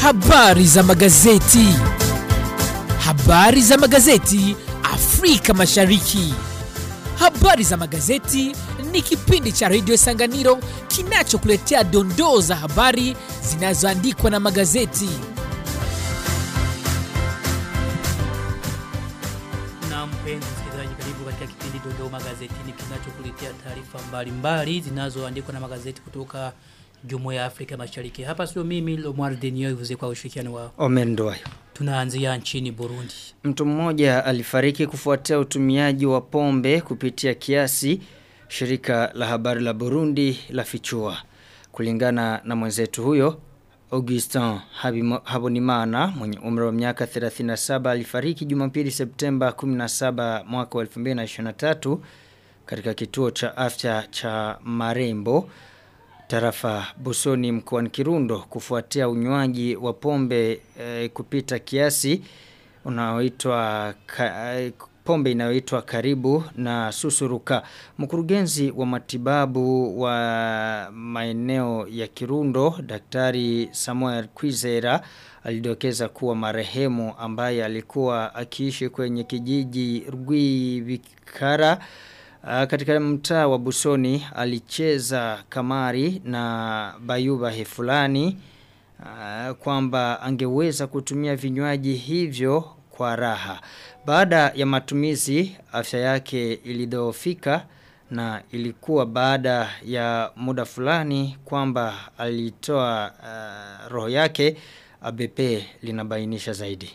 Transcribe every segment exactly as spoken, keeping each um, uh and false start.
Habari za magazeti. Habari za magazeti Afrika Mashariki. Habari za magazeti ni kipindi cha Radio Sanganiro kinachokuletea dondoo za habari zinazoandikwa na magazeti. Na mpenzi msikilizaji, karibu katika kipindi dondoo magazetini kinachokuletea taarifa mbalimbali zinazoandikwa na magazeti kutoka Jumuiya ya Afrika Mashariki. Hapa sio mimi Lomar Denio ivuze kwa ushirikiano wao. Omendo. Tunaanzia nchini Burundi. Mtu mmoja alifariki kufuatia utumiaji wa pombe kupitia kiasi, shirika la habari la Burundi la fichua. Kulingana na mwenzetu huyo, Augustin Habonimana mwenye umri wa miaka thelathini na saba alifariki Jumapili Septemba kumi na saba mwaka wa elfu mbili na ishirini na tatu katika kituo cha afya cha Marembo, tarafa Busoni mkoani Kirundo kufuatia unywaji wa pombe e, kupita kiasi unaoitwa e, pombe inayoitwa Karibu na Susuruka. Mkurugenzi wa matibabu wa maeneo ya Kirundo, Daktari Samuel Kwizera, alidokeza kuwa marehemu ambaye alikuwa akiishi kwenye kijiji Rwibikara katika mtaa wa Busoni alicheza kamari na Bayuba Hefulani kwamba angeweza kutumia vinywaji hivyo kwa raha. Baada ya matumizi afya yake ilidhoofika na ilikuwa baada ya muda fulani kwamba alitoa uh, roho yake. A B P linabainisha zaidi.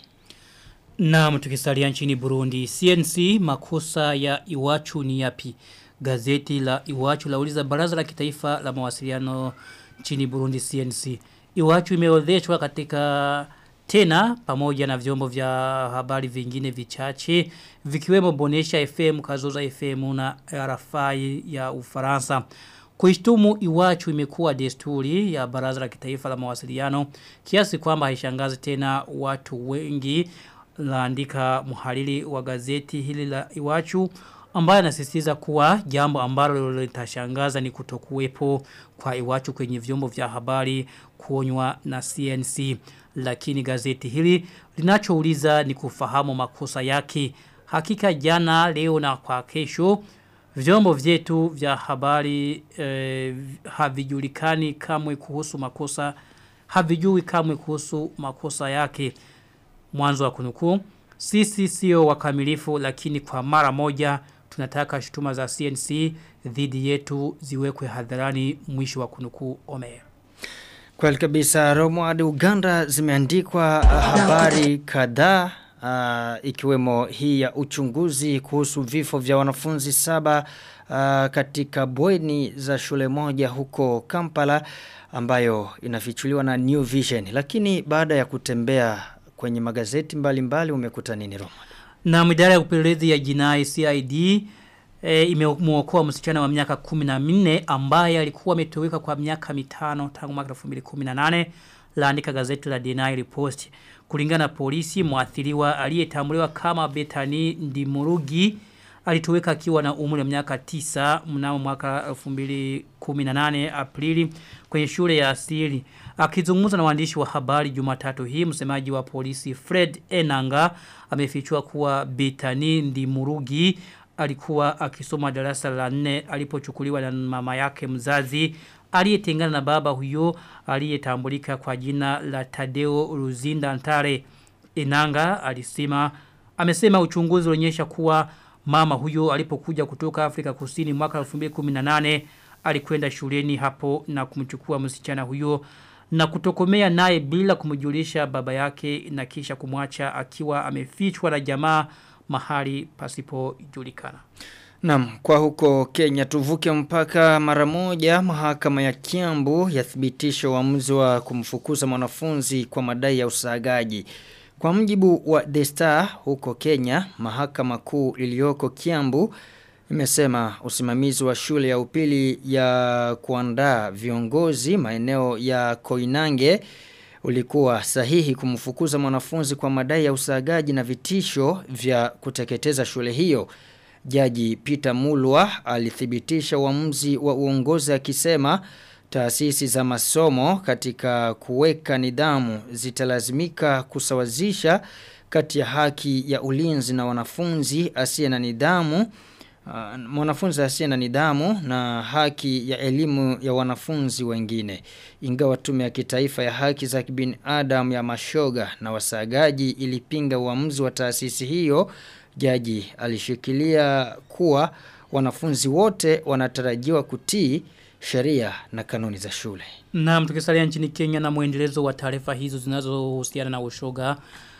Na mtukisalia nchini Burundi, C N C makosa ya Iwachu ni yapi? Gazeti la Iwachu lauliza baraza la kitaifa la mawasiliano nchini Burundi C N C. Iwachu imeorodheshwa katika tena pamoja na vyombo vya habari vingine vichache vikiwemo Bonesha F M, Kazoza F M na R F I ya Ufaransa. Kuishtumu Iwachu imekuwa desturi ya baraza la kitaifa la mawasiliano kiasi kwamba haishangazi tena watu wengi, laandika muhariri wa gazeti hili la Iwachu ambaye anasisitiza kuwa jambo ambalo litashangaza ni kutokuwepo kwa Iwachu kwenye vyombo vya habari kuonywa na C N C. Lakini gazeti hili linachouliza ni kufahamu makosa yake. Hakika jana, leo na kwa kesho vyombo vyetu vya habari eh, havijulikani kamwe kuhusu makosa havijui kamwe kuhusu makosa yake. Mwanzo wa kunukuu, sisi sio wakamilifu lakini kwa mara moja tunataka shutuma za C N C dhidi yetu ziwekwe hadharani, mwisho wa kunukuu Omer. Kweli kabisa. Romuald, Uganda zimeandikwa habari kadhaa uh, ikiwemo hii ya uchunguzi kuhusu vifo vya wanafunzi saba uh, katika bweni za shule moja huko Kampala ambayo inafichuliwa na New Vision. Lakini baada ya kutembea kwenye magazeti mbalimbali umekuta nini, Roma? Na idara ya upelelezi ya jinai C I D e, imemuokoa msichana wa miaka kumi na minne ambaye alikuwa ametoweka kwa miaka mitano tangu mwaka elfu mbili kumi na nane, laandika gazeti la Daily Post. Kulingana na polisi, mwathiriwa aliyetambuliwa kama Betani Ndimurugi alitoweka akiwa na umri wa miaka tisa mnamo mwaka elfu mbili kumi na nane Aprili kwenye shule ya asili. Akizungumza na waandishi wa habari Jumatatu hii, msemaji wa polisi Fred Enanga amefichua kuwa Betani Ndimurugi alikuwa akisoma darasa la nne alipochukuliwa na mama yake mzazi aliyetengana na baba huyo aliyetambulika kwa jina la Tadeo Ruzinda Ntare. Enanga alisema amesema uchunguzi ulionyesha kuwa mama huyo alipokuja kutoka Afrika Kusini mwaka elfu mbili kumi na nane alikwenda shuleni hapo na kumchukua msichana huyo na kutokomea naye bila kumjulisha baba yake na kisha kumwacha akiwa amefichwa na jamaa mahali pasipojulikana. Naam, kwa huko Kenya tuvuke mpaka mara moja. Mahakama ya Kiambu yathibitisha uamuzi wa kumfukuza mwanafunzi kwa madai ya usagaji. Kwa mjibu wa The Star huko Kenya, mahakama kuu iliyoko Kiambu imesema usimamizi wa shule ya upili ya kuandaa viongozi maeneo ya Koinange ulikuwa sahihi kumfukuza mwanafunzi kwa madai ya usagaji na vitisho vya kuteketeza shule hiyo. Jaji Peter Mulwa alithibitisha uamuzi wa uongozi akisema Taasisi za masomo katika kuweka nidhamu zitalazimika kusawazisha kati ya haki ya ulinzi na wanafunzi asiye na nidhamu uh, mwanafunzi asiye na nidhamu na haki ya elimu ya wanafunzi wengine. Ingawa tume ya kitaifa ya haki za kibinadamu ya mashoga na wasagaji ilipinga uamuzi wa taasisi hiyo, jaji alishikilia kuwa wanafunzi wote wanatarajiwa kutii sheria na kanuni za shule. Naam, tukisalia nchini Kenya na muendelezo wa taarifa hizo zinazohusiana na ushoga.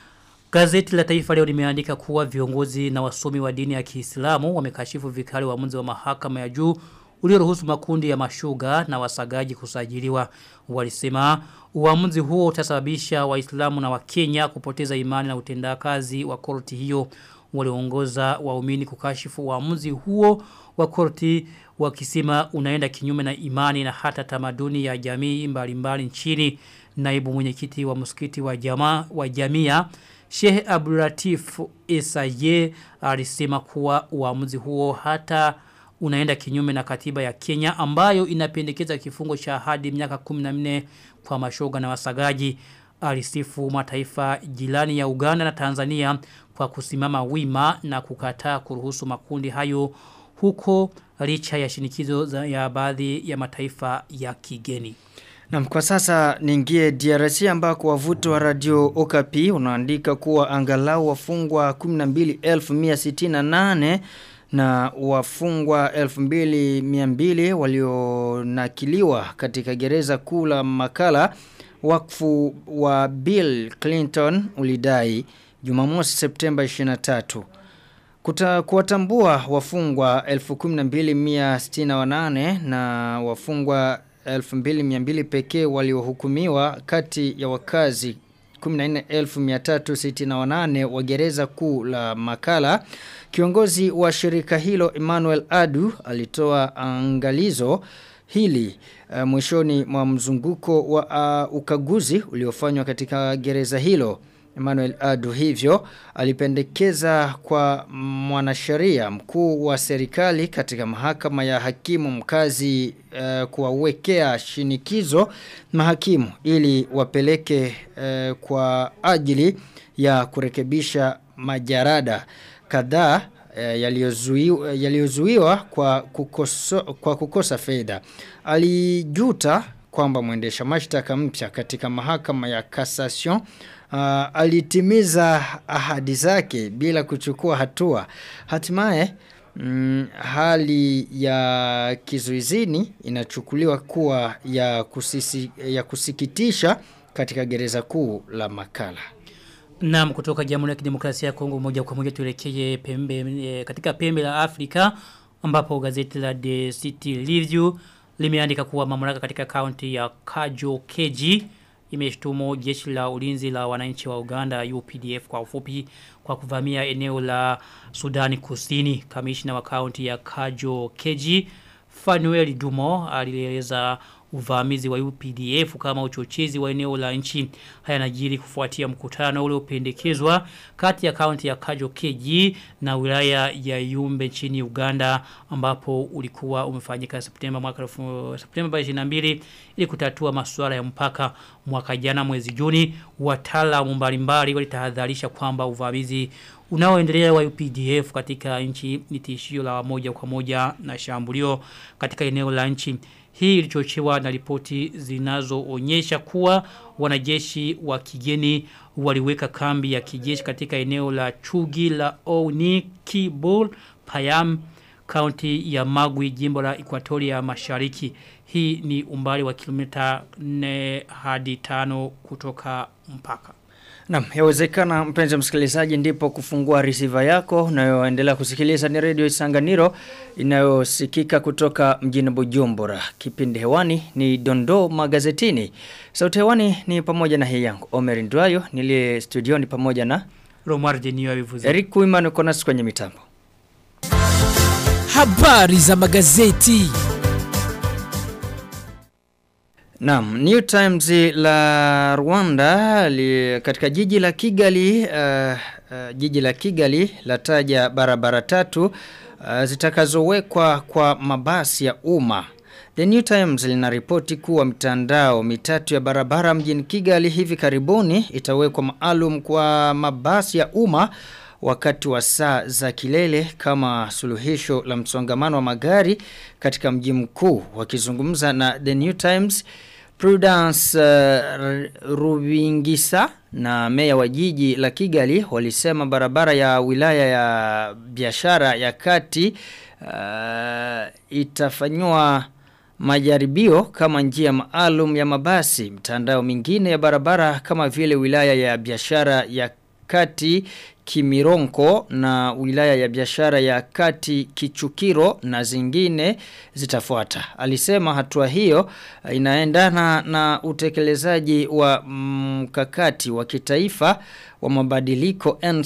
Gazeti la Taifa Leo limeandika kuwa viongozi na wasomi wa dini ya Kiislamu wamekashifu vikali uamuzi wa mahakama ya juu ulioruhusu makundi ya mashoga na wasagaji kusajiliwa. Walisema uamuzi huo utasababisha Waislamu na Wakenya kupoteza imani na utendakazi wa korti hiyo. Waliongoza waumini kukashifu uamuzi huo wa korti wakisema unaenda kinyume na imani na hata tamaduni ya jamii mbalimbali nchini. Naibu mwenyekiti wa msikiti wa jamaa wa Jamia Sheikh Abdulatif Isaye alisema kuwa uamuzi huo hata unaenda kinyume na katiba ya Kenya ambayo inapendekeza kifungo cha hadi miaka kumi na nne kwa mashoga na wasagaji. Alisifu mataifa jirani ya Uganda na Tanzania kwa kusimama wima na kukataa kuruhusu makundi hayo huko licha ya shinikizo za ya baadhi ya mataifa ya kigeni. Na kwa sasa niingie D R C ambako wavuto wa Radio Okapi unaandika kuwa angalau wafungwa kumi na mbili elfu mia sitini na nane na wafungwa elfu mbili mia mbili walionakiliwa katika gereza kuu la Makala. Wakfu wa Bill Clinton ulidai Jumamosi Septemba ishirini na tatu. Kuta kuwatambua wafungwa elfu kumi na mbili mia sitini na nane na wafungwa elfu mbili mia mbili pekee waliohukumiwa kati ya wakazi kumi na nne elfu mia tatu sitini na nane wa gereza kuu la Makala. Kiongozi wa shirika hilo Emmanuel Adu alitoa angalizo hili uh, mwishoni mwa mzunguko wa uh, ukaguzi uliofanywa katika gereza hilo. Emmanuel Adu hivyo alipendekeza kwa mwanasheria mkuu wa serikali katika mahakama ya hakimu mkazi uh, kuwawekea shinikizo mahakimu ili wapeleke uh, kwa ajili ya kurekebisha majarada kadhaa yaliyozuiwa yaliyozuiwa kwa kukosa kwa kukosa fedha. Alijuta kwamba mwendesha mashtaka mpya katika mahakama ya Cassation uh, alitimiza ahadi zake bila kuchukua hatua. Hatimaye mm, hali ya kizuizini inachukuliwa kuwa ya kusisi, ya kusikitisha katika gereza kuu la Makala. Naam, kutoka Jamhuri ya Kidemokrasia ya Kongo moja kwa moja tuelekee pembe e, katika pembe la Afrika ambapo gazeti la The City Review limeandika kuwa mamlaka katika kaunti ya Kajo-Keji imeshtumu jeshi la ulinzi la wananchi wa Uganda U P D F kwa ufupi kwa kuvamia eneo la Sudani Kusini. Kamishna wa kaunti ya Kajo-Keji Fanuel Dumo alieleza uvamizi wa U P D F kama uchochezi wa eneo la nchi. Haya yanajiri kufuatia mkutano uliopendekezwa kati ya kaunti ya Kajo-Keji na wilaya ya Yumbe nchini Uganda ambapo ulikuwa umefanyika Septemba mwaka Septemba ishirini na mbili ili kutatua masuala ya mpaka. Mwaka jana mwezi Juni wataalamu mbalimbali walitahadharisha kwamba uvamizi unaoendelea wa U P D F katika nchi ni tishio la moja kwa moja na shambulio katika eneo la nchi. Hii ilichochewa na ripoti zinazoonyesha kuwa wanajeshi wa kigeni waliweka kambi ya kijeshi katika eneo la Chugi la Onikibol Payam, kaunti ya Magwi, jimbo la Equatoria Mashariki. Hii ni umbali wa kilomita nne hadi tano kutoka mpaka. Naam, yawezekana mpenzi msikilizaji ndipo kufungua receiver yako unayoendelea kusikiliza ni Radio Isanganiro inayosikika kutoka mjini Bujumbura. Kipindi hewani ni Dondoo Magazetini. Sauti hewani ni pamoja na hii yangu Omer Ndwayo, nilie studioni pamoja na Romar Denio Avivuzi. Eric Kuimano yuko nasi kwenye mitambo. Habari za magazeti. Naam, New Times la Rwanda li, katika jiji la Kigali uh, uh, jiji la Kigali lataja barabara tatu uh, zitakazowekwa kwa mabasi ya umma The New Times linaripoti kuwa mitandao mitatu ya barabara mjini Kigali hivi karibuni itawekwa maalum kwa mabasi ya umma wakati wa saa za kilele kama suluhisho la msongamano wa magari katika mji mkuu. Wakizungumza na The New Times, Prudence uh, Rubingisa na meya wa jiji la Kigali walisema barabara ya wilaya ya biashara ya kati uh, itafanywa majaribio kama njia maalum ya mabasi. Mtandao mingine ya barabara kama vile wilaya ya biashara ya kati Kimironko na wilaya ya biashara ya kati Kichukiro na zingine zitafuata. Alisema hatua hiyo inaendana na utekelezaji wa mkakati wa kitaifa wa mabadiliko N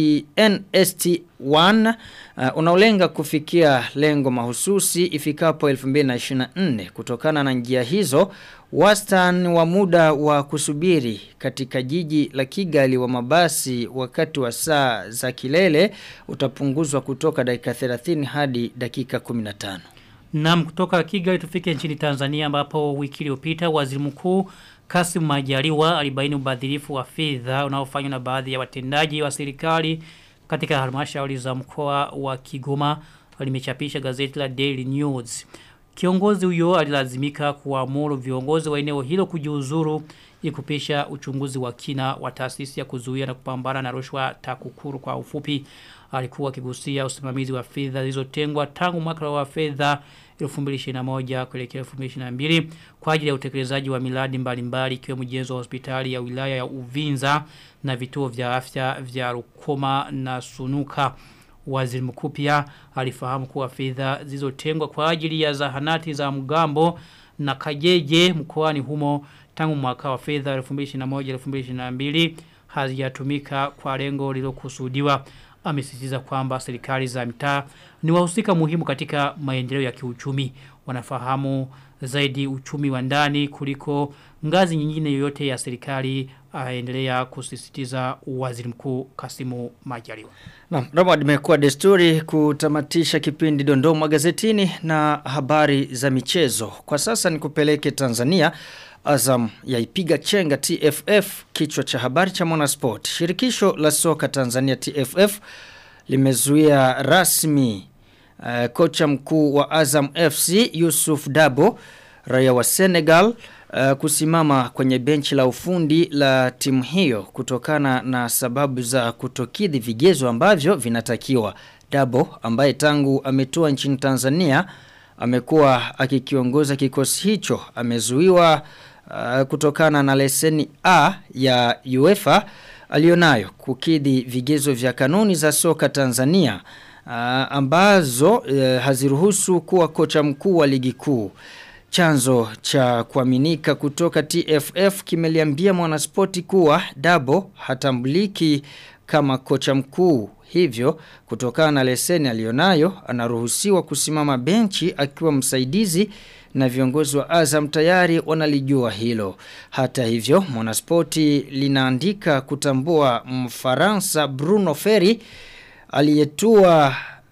S T one uh, unaolenga kufikia lengo mahususi ifikapo elfu mbili na ishirini na nne. Kutokana na njia hizo, wastani wa muda wa kusubiri katika jiji la Kigali wa mabasi wakati wa saa za kilele utapunguzwa kutoka dakika thelathini hadi dakika kumi na tano. Naam, kutoka Kigali tufike nchini Tanzania ambapo wiki iliyopita Waziri Mkuu Kassim Majaliwa alibaini ubadhirifu wa fedha unaofanywa na baadhi ya watendaji wa serikali katika halmashauri za mkoa wa Kigoma. Alimechapisha gazeti la Daily News. Kiongozi huyo alilazimika kuamuru viongozi wa eneo hilo kujiuzuru ili kupisha uchunguzi wa kina wa taasisi ya kuzuia na kupambana na rushwa TAKUKURU kwa ufupi. Alikuwa akigusia usimamizi wa fedha zilizotengwa tangu mwaka wa fedha elfu mbili ishirini na moja kuelekea elfu mbili ishirini na mbili kwa ajili ya utekelezaji wa miradi mbalimbali ikiwemo ujenzi wa hospitali ya wilaya ya Uvinza na vituo vya afya vya Rukoma na Sunuka. Waziri Mkuu pia alifahamu kuwa fedha zilizotengwa kwa ajili ya zahanati za Mgambo na Kajeje mkoani humo tangu mwaka wa fedha elfu mbili ishirini na moja elfu mbili ishirini na mbili hazijatumika kwa lengo lililokusudiwa. Amesisitiza kwamba serikali za mitaa ni wahusika muhimu katika maendeleo ya kiuchumi. Wanafahamu zaidi uchumi wa ndani kuliko ngazi nyingine yoyote ya serikali, aendelea kusisitiza Waziri Mkuu Kassim Majaliwa. Naam, Rama imekuwa desturi kutamatisha kipindi Dondoo Magazetini na habari za michezo. Kwa sasa nikupeleke Tanzania. Azam yaipiga chenga T F F, kichwa cha habari cha Mwanasport. Shirikisho la soka Tanzania T F F limezuia rasmi uh, kocha mkuu wa Azam F C Yusuf Dabo, raia wa Senegal, uh, kusimama kwenye benchi la ufundi la timu hiyo kutokana na sababu za kutokidhi vigezo ambavyo vinatakiwa. Dabo ambaye tangu ametoa nchini Tanzania amekuwa akikiongoza kikosi hicho amezuiwa uh, kutokana na leseni A ya UEFA alionayo kukidhi vigezo vya kanuni za soka Tanzania uh, ambazo uh, haziruhusu kuwa kocha mkuu wa ligi kuu. Chanzo cha kuaminika kutoka T F F kimeliambia Mwanaspoti kuwa Dabo hatambuliki kama kocha mkuu, hivyo kutokana na leseni alionayo anaruhusiwa kusimama benchi akiwa msaidizi na viongozi wa Azam tayari wanalijua hilo. Hata hivyo Mwanaspoti linaandika kutambua Mfaransa Bruno Ferri aliyetua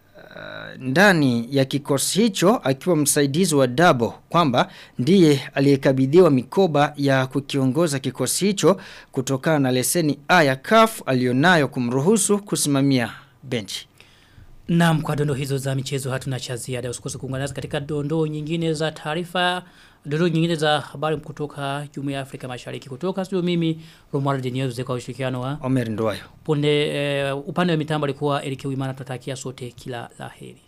uh, ndani ya kikosi hicho akiwa msaidizi wa Dabo kwamba ndiye aliyekabidhiwa mikoba ya kukiongoza kikosi hicho kutokana na leseni A ya C A F alionayo kumruhusu kusimamia benchi. Naam, kwa dondo hizo za michezo hatuna cha ziada. Usikose kuungana nasi katika dondo nyingine za taarifa, dondo nyingine za habari kutoka Jumuiya ya Afrika Mashariki. Kutoka studio mimi Romuald Denyezu kwa ushirikiano wa Omer Ndwayo. Punde eh, upande wa mitambo alikuwa Eric Wimana. Tutatakia sote kila laheri.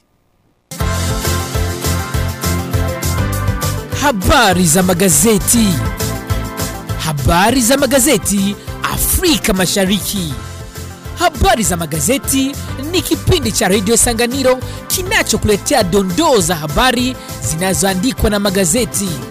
Habari za magazeti. Habari za magazeti Afrika Mashariki. Habari za magazeti ni kipindi cha Radio Sanganiro kinachokuletea dondoo za habari zinazoandikwa na magazeti.